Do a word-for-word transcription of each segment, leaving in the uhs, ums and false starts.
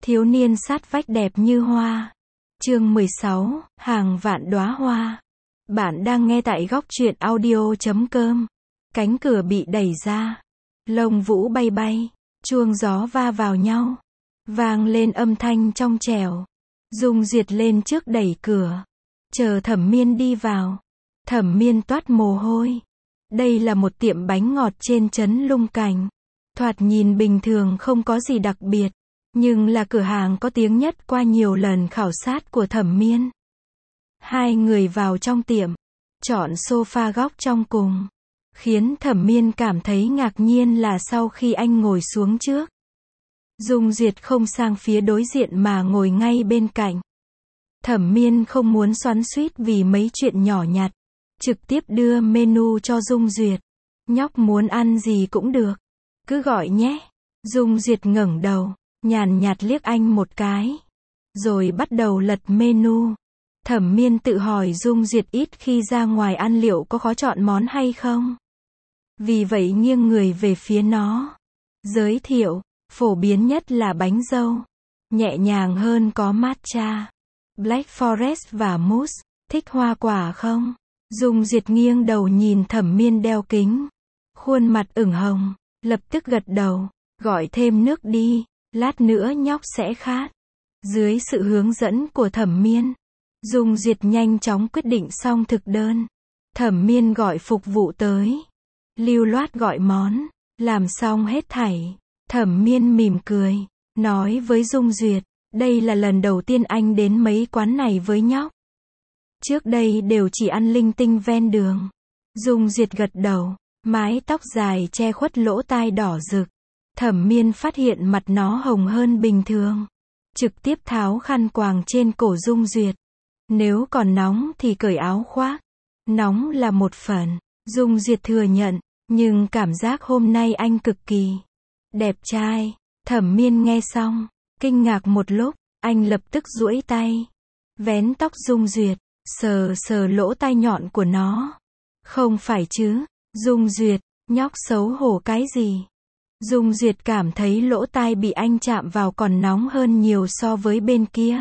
Thiếu niên sát vách đẹp như hoa. Chương mười sáu, hàng vạn đóa hoa. Bạn đang nghe tại góc truyện audio chấm com. Cánh cửa bị đẩy ra. Lông vũ bay bay. Chuông gió va vào nhau. Vang lên âm thanh trong trẻo. Dung Duyệt lên trước đẩy cửa. Chờ Thẩm Miên đi vào. Thẩm Miên toát mồ hôi. Đây là một tiệm bánh ngọt trên trấn Lung Cảnh. Thoạt nhìn bình thường không có gì đặc biệt. Nhưng là cửa hàng có tiếng nhất qua nhiều lần khảo sát của Thẩm Miên. Hai người vào trong tiệm. Chọn sofa góc trong cùng. Khiến Thẩm Miên cảm thấy ngạc nhiên là sau khi anh ngồi xuống trước. Dung Duyệt không sang phía đối diện mà ngồi ngay bên cạnh. Thẩm Miên không muốn xoắn xuýt vì mấy chuyện nhỏ nhặt. Trực tiếp đưa menu cho Dung Duyệt. Nhóc muốn ăn gì cũng được. Cứ gọi nhé. Dung Duyệt ngẩng đầu. Nhàn nhạt liếc anh một cái. Rồi bắt đầu lật menu. Thẩm Miên tự hỏi Dung Duyệt ít khi ra ngoài ăn liệu có khó chọn món hay không. Vì vậy nghiêng người về phía nó. Giới thiệu, phổ biến nhất là bánh dâu. Nhẹ nhàng hơn có matcha, Black Forest và mousse. Thích hoa quả không? Dung Duyệt nghiêng đầu nhìn Thẩm Miên đeo kính. Khuôn mặt ửng hồng, lập tức gật đầu. Gọi thêm nước đi. Lát nữa nhóc sẽ khát. Dưới sự hướng dẫn của Thẩm Miên, Dung Duyệt nhanh chóng quyết định xong thực đơn. Thẩm Miên gọi phục vụ tới. Lưu loát gọi món. Làm xong hết thảy. Thẩm Miên mỉm cười. Nói với Dung Duyệt. Đây là lần đầu tiên anh đến mấy quán này với nhóc. Trước đây đều chỉ ăn linh tinh ven đường. Dung Duyệt gật đầu. Mái tóc dài che khuất lỗ tai đỏ rực. Thẩm Miên phát hiện mặt nó hồng hơn bình thường. Trực tiếp tháo khăn quàng trên cổ Dung Duyệt. Nếu còn nóng thì cởi áo khoác. Nóng là một phần. Dung Duyệt thừa nhận. Nhưng cảm giác hôm nay anh cực kỳ đẹp trai. Thẩm Miên nghe xong. Kinh ngạc một lúc. Anh lập tức duỗi tay. Vén tóc Dung Duyệt. Sờ sờ lỗ tai nhọn của nó. Không phải chứ. Dung Duyệt. Nhóc xấu hổ cái gì? Dung Duyệt cảm thấy lỗ tai bị anh chạm vào còn nóng hơn nhiều so với bên kia.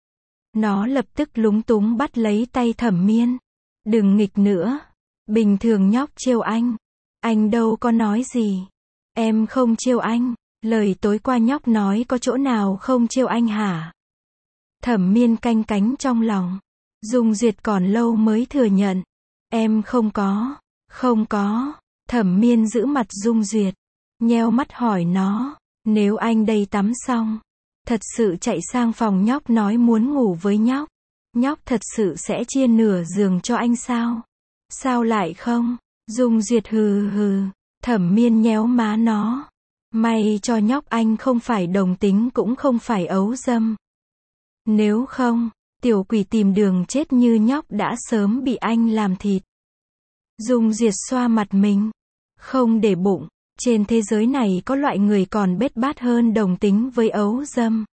Nó lập tức lúng túng bắt lấy tay Thẩm Miên. Đừng nghịch nữa. Bình thường nhóc trêu anh. Anh đâu có nói gì. Em không trêu anh. Lời tối qua nhóc nói có chỗ nào không trêu anh hả? Thẩm Miên canh cánh trong lòng. Dung Duyệt còn lâu mới thừa nhận. Em không có. Không có. Thẩm Miên giữ mặt Dung Duyệt. Nheo mắt hỏi nó. Nếu anh đây tắm xong. Thật sự chạy sang phòng nhóc nói muốn ngủ với nhóc. Nhóc thật sự sẽ chia nửa giường cho anh sao? Sao lại không? Dung Duyệt hừ hừ. Thẩm Miên nhéo má nó. May cho nhóc anh không phải đồng tính cũng không phải ấu dâm. Nếu không, tiểu quỷ tìm đường chết như nhóc đã sớm bị anh làm thịt. Dung Duyệt xoa mặt mình. Không để bụng. Trên thế giới này có loại người còn bết bát hơn đồng tính với ấu dâm.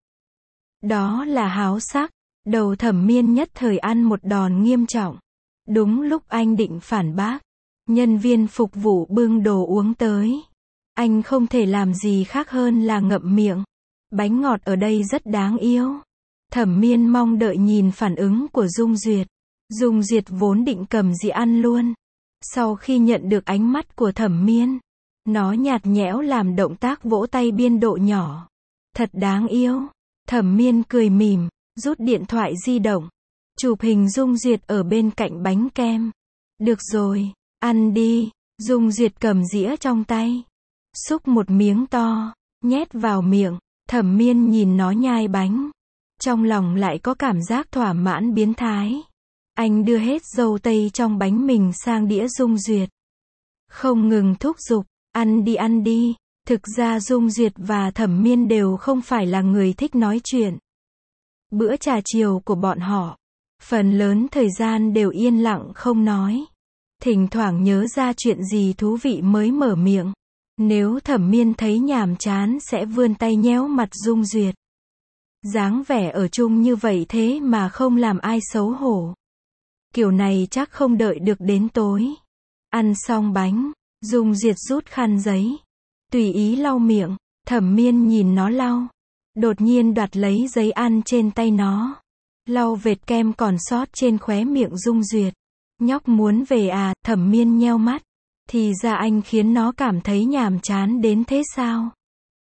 Đó là háo sắc. Đầu Thẩm Miên nhất thời ăn một đòn nghiêm trọng. Đúng lúc anh định phản bác. Nhân viên phục vụ bưng đồ uống tới. Anh không thể làm gì khác hơn là ngậm miệng. Bánh ngọt ở đây rất đáng yêu. Thẩm Miên mong đợi nhìn phản ứng của Dung Duyệt. Dung Duyệt vốn định cầm dĩa ăn luôn. Sau khi nhận được ánh mắt của Thẩm Miên, nó nhạt nhẽo làm động tác vỗ tay biên độ nhỏ. Thật đáng yêu. Thẩm Miên cười mỉm, rút điện thoại di động. Chụp hình Dung Duyệt ở bên cạnh bánh kem. Được rồi, ăn đi. Dung Duyệt cầm dĩa trong tay. Xúc một miếng to, nhét vào miệng. Thẩm Miên nhìn nó nhai bánh. Trong lòng lại có cảm giác thỏa mãn biến thái. Anh đưa hết dâu tây trong bánh mình sang đĩa Dung Duyệt. Không ngừng thúc giục. Ăn đi ăn đi. Thực ra Dung Duyệt và Thẩm Miên đều không phải là người thích nói chuyện. Bữa trà chiều của bọn họ, phần lớn thời gian đều yên lặng không nói. Thỉnh thoảng nhớ ra chuyện gì thú vị mới mở miệng. Nếu Thẩm Miên thấy nhàm chán sẽ vươn tay nhéo mặt Dung Duyệt. Dáng vẻ ở chung như vậy thế mà không làm ai xấu hổ. Kiểu này chắc không đợi được đến tối. Ăn xong bánh, Dung Duyệt rút khăn giấy. Tùy ý lau miệng. Thẩm Miên nhìn nó lau. đột nhiên đoạt lấy giấy ăn trên tay nó, lau vệt kem còn sót trên khóe miệng Dung Duyệt. Nhóc muốn về à, Thẩm Miên nheo mắt. Thì ra anh khiến nó cảm thấy nhàm chán đến thế sao?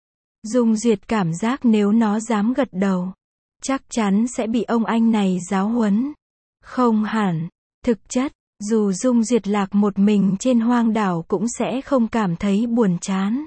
Dung Duyệt cảm giác nếu nó dám gật đầu, chắc chắn sẽ bị ông anh này giáo huấn. Không hẳn, thực chất, dù Dung Duyệt lạc một mình trên hoang đảo cũng sẽ không cảm thấy buồn chán.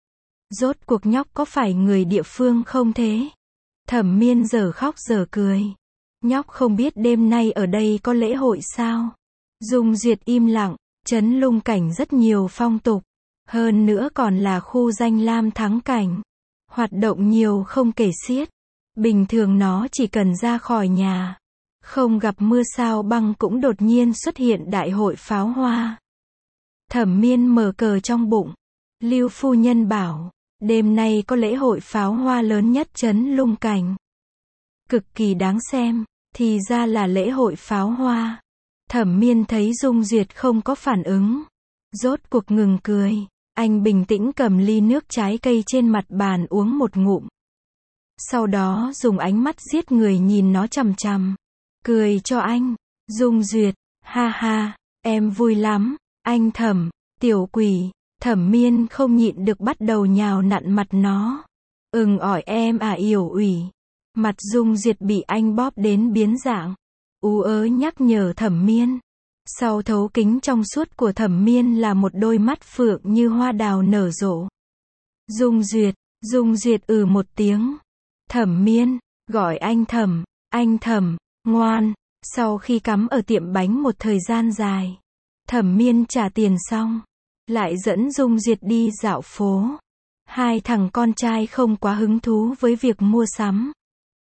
Rốt cuộc nhóc có phải người địa phương không thế? Thẩm Miên giờ khóc giờ cười. Nhóc không biết đêm nay ở đây có lễ hội sao? Dung Duyệt im lặng, Trấn Lung Cảnh rất nhiều phong tục, hơn nữa còn là khu danh lam thắng cảnh. Hoạt động nhiều không kể xiết. Bình thường nó chỉ cần ra khỏi nhà, không gặp mưa sao băng cũng đột nhiên xuất hiện đại hội pháo hoa. Thẩm Miên mở cờ trong bụng. Lưu phu nhân bảo, đêm nay có lễ hội pháo hoa lớn nhất Trấn Lung Cảnh. Cực kỳ đáng xem, thì ra là lễ hội pháo hoa. Thẩm Miên thấy Dung Duyệt không có phản ứng, rốt cuộc ngừng cười. Anh bình tĩnh cầm ly nước trái cây trên mặt bàn uống một ngụm. Sau đó dùng ánh mắt giết người nhìn nó chằm chằm. Cười cho anh. Dung Duyệt, ha ha, em vui lắm. Anh Thẩm, tiểu quỷ. Thẩm Miên không nhịn được bắt đầu nhào nặn mặt nó. Ừng ỏi em à yểu ủy. Mặt Dung Duyệt bị anh bóp đến biến dạng. Ú ớ nhắc nhở Thẩm Miên. Sau thấu kính trong suốt của Thẩm Miên là một đôi mắt phượng như hoa đào nở rộ. Dung Duyệt, Dung Duyệt ừ một tiếng. Thẩm Miên, gọi anh Thẩm, anh Thẩm, ngoan. Sau khi cắm ở tiệm bánh một thời gian dài, Thẩm Miên trả tiền xong, lại dẫn Dung Duyệt đi dạo phố. Hai thằng con trai không quá hứng thú với việc mua sắm.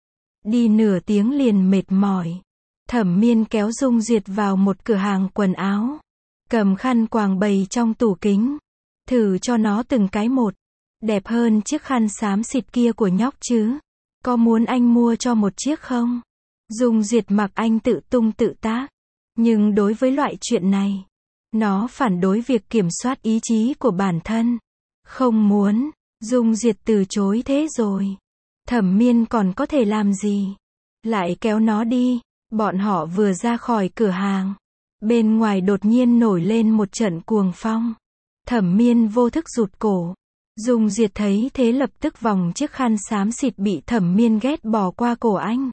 Đi nửa tiếng liền mệt mỏi. Thẩm Miên kéo Dung Duyệt vào một cửa hàng quần áo, cầm khăn quàng bày trong tủ kính, thử cho nó từng cái một. Đẹp hơn chiếc khăn xám xịt kia của nhóc chứ? Có muốn anh mua cho một chiếc không? Dung Duyệt mặc anh tự tung tự tác, nhưng đối với loại chuyện này, nó phản đối việc kiểm soát ý chí của bản thân. Không muốn. Dung Duyệt từ chối thế rồi. Thẩm Miên còn có thể làm gì? Lại kéo nó đi. Bọn họ vừa ra khỏi cửa hàng, bên ngoài đột nhiên nổi lên một trận cuồng phong. Thẩm Miên vô thức rụt cổ. Dung Duyệt thấy thế lập tức vòng chiếc khăn xám xịt bị Thẩm Miên ghét bỏ qua cổ anh.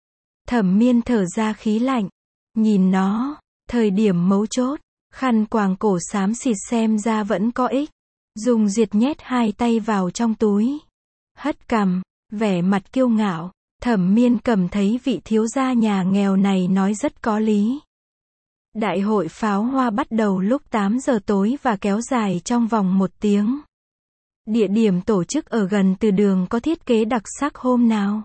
Thẩm Miên thở ra khí lạnh, nhìn nó. Thời điểm mấu chốt, khăn quàng cổ xám xịt xem ra vẫn có ích. Dung Duyệt nhét hai tay vào trong túi, hất cằm, vẻ mặt kiêu ngạo. Thẩm Miên cảm thấy vị thiếu gia nhà nghèo này nói rất có lý. Đại hội pháo hoa bắt đầu lúc tám giờ tối và kéo dài trong vòng một tiếng. Địa điểm tổ chức ở gần từ đường có thiết kế đặc sắc hôm nào.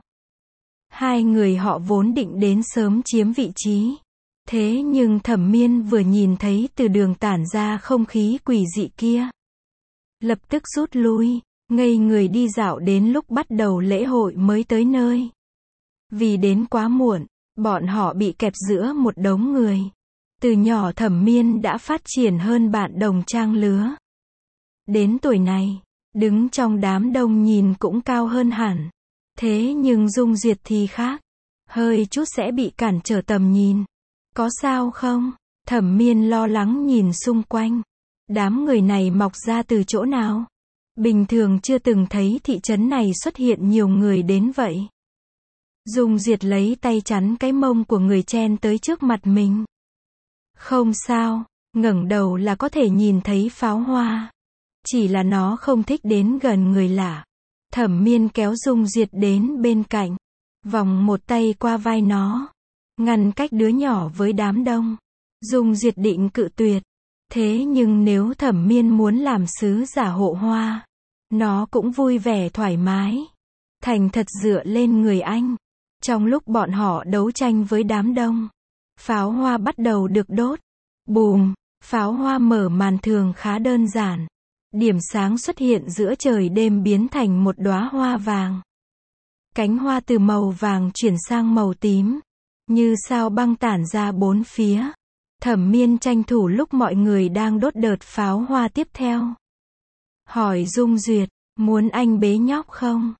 Hai người họ vốn định đến sớm chiếm vị trí. Thế nhưng Thẩm Miên vừa nhìn thấy từ đường tản ra không khí quỷ dị kia, lập tức rút lui, ngây người đi dạo đến lúc bắt đầu lễ hội mới tới nơi. Vì đến quá muộn, bọn họ bị kẹp giữa một đống người. Từ nhỏ Thẩm Miên đã phát triển hơn bạn đồng trang lứa. Đến tuổi này, đứng trong đám đông nhìn cũng cao hơn hẳn. Thế nhưng Dung Duyệt thì khác. Hơi chút sẽ bị cản trở tầm nhìn. Có sao không? Thẩm Miên lo lắng nhìn xung quanh. Đám người này mọc ra từ chỗ nào? Bình thường chưa từng thấy thị trấn này xuất hiện nhiều người đến vậy. Dung Duyệt lấy tay chắn cái mông của người chen tới trước mặt mình. Không sao, ngẩng đầu là có thể nhìn thấy pháo hoa. Chỉ là nó không thích đến gần người lạ. Thẩm Miên kéo Dung Duyệt đến bên cạnh, vòng một tay qua vai nó, ngăn cách đứa nhỏ với đám đông. Dung Duyệt định cự tuyệt. Thế nhưng nếu Thẩm Miên muốn làm sứ giả hộ hoa, nó cũng vui vẻ thoải mái, thành thật dựa lên người anh. Trong lúc bọn họ đấu tranh với đám đông, pháo hoa bắt đầu được đốt. Bùm, pháo hoa mở màn thường khá đơn giản. Điểm sáng xuất hiện giữa trời đêm biến thành một đóa hoa vàng. Cánh hoa từ màu vàng chuyển sang màu tím, như sao băng tản ra bốn phía. Thẩm Miên tranh thủ lúc mọi người đang đốt đợt pháo hoa tiếp theo. Hỏi Dung Duyệt, muốn anh bế nhóc không?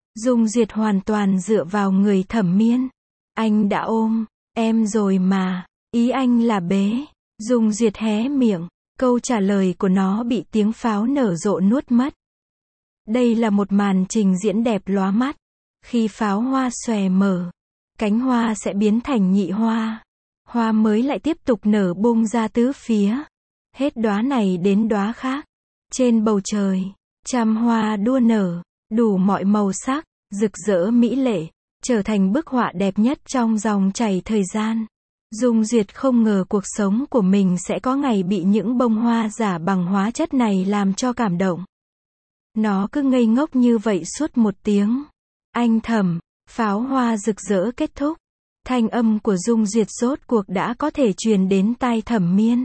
Dung Duyệt hoàn toàn dựa vào người Thẩm Miên. Anh đã ôm em rồi mà, ý anh là bế. Dung Duyệt hé miệng, câu trả lời của nó bị tiếng pháo nở rộ nuốt mất. Đây là một màn trình diễn đẹp lóa mắt. Khi pháo hoa xòe mở, cánh hoa sẽ biến thành nhị hoa. Hoa mới lại tiếp tục nở bung ra tứ phía. Hết đóa này đến đóa khác. Trên bầu trời, trăm hoa đua nở, đủ mọi màu sắc, rực rỡ mỹ lệ, trở thành bức họa đẹp nhất trong dòng chảy thời gian. Dung Duyệt không ngờ cuộc sống của mình sẽ có ngày bị những bông hoa giả bằng hóa chất này làm cho cảm động. Nó cứ ngây ngốc như vậy suốt một tiếng. Anh Thẩm, pháo hoa rực rỡ kết thúc. Thanh âm của Dung Duyệt rốt cuộc đã có thể truyền đến tai Thẩm Miên.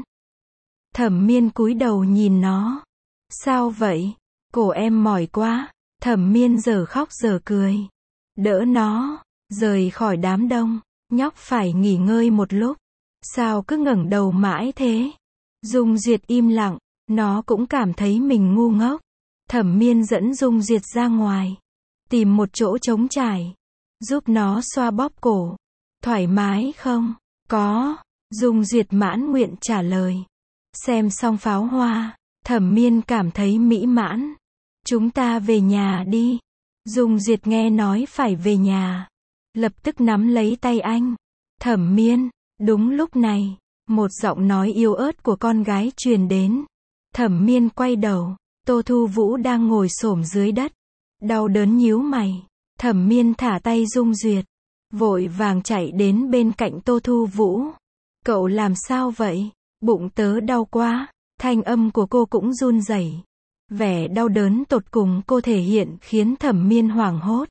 Thẩm Miên cúi đầu nhìn nó. Sao vậy? Cổ em mỏi quá. Thẩm Miên giờ khóc giờ cười. Đỡ nó, rời khỏi đám đông. Nhóc phải nghỉ ngơi một lúc. Sao cứ ngẩng đầu mãi thế? Dung Duyệt im lặng, nó cũng cảm thấy mình ngu ngốc. Thẩm Miên dẫn Dung Duyệt ra ngoài. Tìm một chỗ trống trải. Giúp nó xoa bóp cổ. Thoải mái không? Có. Dung Duyệt mãn nguyện trả lời. Xem xong pháo hoa, Thẩm Miên cảm thấy mỹ mãn. Chúng ta về nhà đi. Dung Duyệt nghe nói phải về nhà. Lập tức nắm lấy tay anh. Thẩm Miên. Đúng lúc này, một giọng nói yếu ớt của con gái truyền đến. Thẩm Miên quay đầu. Tô Thu Vũ đang ngồi xổm dưới đất. Đau đớn nhíu mày. Thẩm Miên thả tay Dung Duyệt. Vội vàng chạy đến bên cạnh Tô Thu Vũ. Cậu làm sao vậy? Bụng tớ đau quá. Thanh âm của cô cũng run rẩy. Vẻ đau đớn tột cùng cô thể hiện khiến Thẩm Miên hoảng hốt.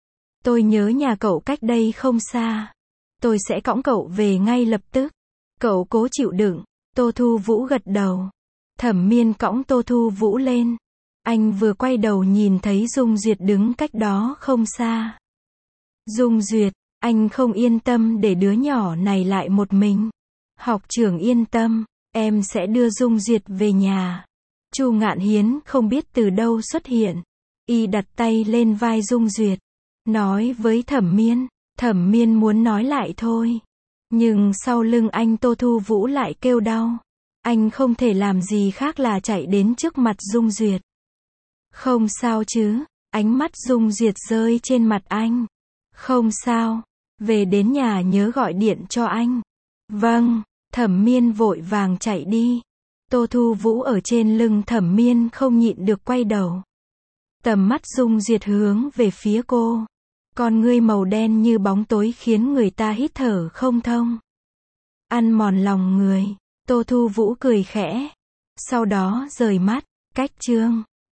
Tôi nhớ nhà cậu cách đây không xa. Tôi sẽ cõng cậu về ngay lập tức. Cậu cố chịu đựng. Tô Thu Vũ gật đầu. Thẩm Miên cõng Tô Thu Vũ lên. Anh vừa quay đầu nhìn thấy Dung Duyệt đứng cách đó không xa. Dung Duyệt, anh không yên tâm để đứa nhỏ này lại một mình. Học trưởng yên tâm, em sẽ đưa Dung Duyệt về nhà. Chu Ngạn Hiến không biết từ đâu xuất hiện. Y đặt tay lên vai Dung Duyệt. Nói với Thẩm Miên. Thẩm Miên muốn nói lại thôi. Nhưng sau lưng anh Tô Thu Vũ lại kêu đau. Anh không thể làm gì khác là chạy đến trước mặt Dung Duyệt. Không sao chứ? Ánh mắt Dung Duyệt rơi trên mặt anh. Không sao. Về đến nhà nhớ gọi điện cho anh. Vâng. Thẩm Miên vội vàng chạy đi. Tô Thu Vũ ở trên lưng Thẩm Miên không nhịn được quay đầu. Tầm mắt Dung Duyệt hướng về phía cô. Con ngươi màu đen như bóng tối khiến người ta hít thở không thông. Ăn mòn lòng người. Tô Thu Vũ cười khẽ. Sau đó rời mắt. Cách chương